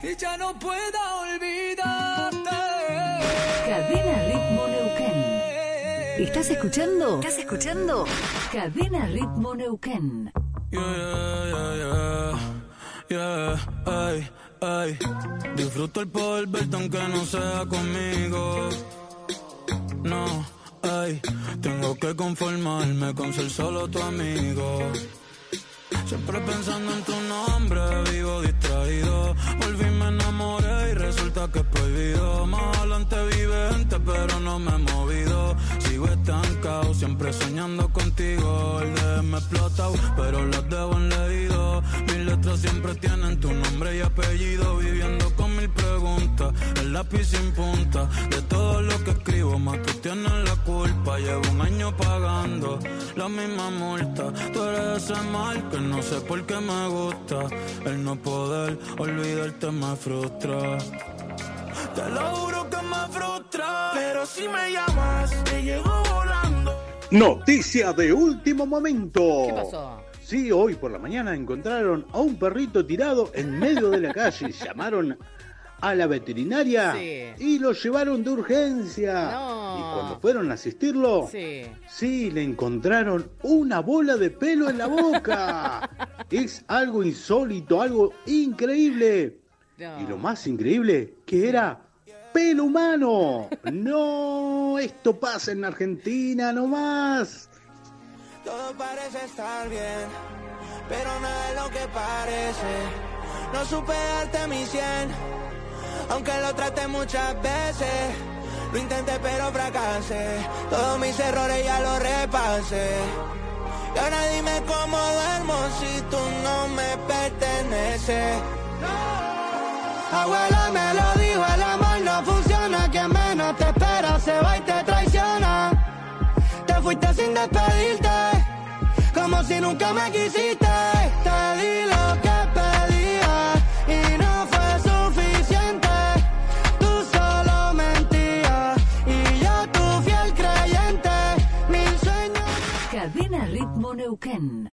y ya no pueda olvidarte. Cadena Ritmo Neuquén. ¿Estás escuchando? ¿Estás escuchando? Cadena Ritmo Neuquén. Ay, ay. Disfruto el poder verte aunque no sea conmigo. No, ay. Tengo que conformarme con ser solo tu amigo. Siempre pensando en tu nombre, vivo distraído. Volví, me enamoré y resulta que es prohibido. Más adelante vive gente, pero no me he movido. Sigo estancado, siempre soñando contigo. El de me explota, pero las debo en leído. Mis letras siempre tienen tu nombre y apellido. Viviendo con mil preguntas, el lápiz sin punta. De todo lo que escribo, más tú tienes la culpa. Llevo un año pagando la misma multa. Tú eres ese mal que no sé por qué me gusta. El no poder olvidarte me frustra. Te lo juro que me frustra. Pero si me llamas, te llego volando. Noticia de último momento. ¿Qué pasó? Sí, hoy por la mañana encontraron a un perrito tirado en medio de la calle. Llamaron a la veterinaria y lo llevaron de urgencia. No. Y cuando fueron a asistirlo, sí, le encontraron una bola de pelo en la boca. Es algo insólito, algo increíble. No. Y lo más increíble, que era pelo humano. No, esto pasa en Argentina nomás. Todo parece estar bien, pero nada es lo que parece. No supe darte mi 100, aunque lo traté muchas veces. Lo intenté pero fracasé, todos mis errores ya los repasé. Y ahora dime cómo duermo si tú no me perteneces. Abuela me lo dijo, el amor no funciona. Quien menos te espera se va y te traiciona. Te fuiste sin despedirte, como si nunca me quisiste. Te di lo que pedía y no fue suficiente. Tú solo mentías y yo tu fiel creyente. Mil sueños. Cadena Ritmo Neuquén.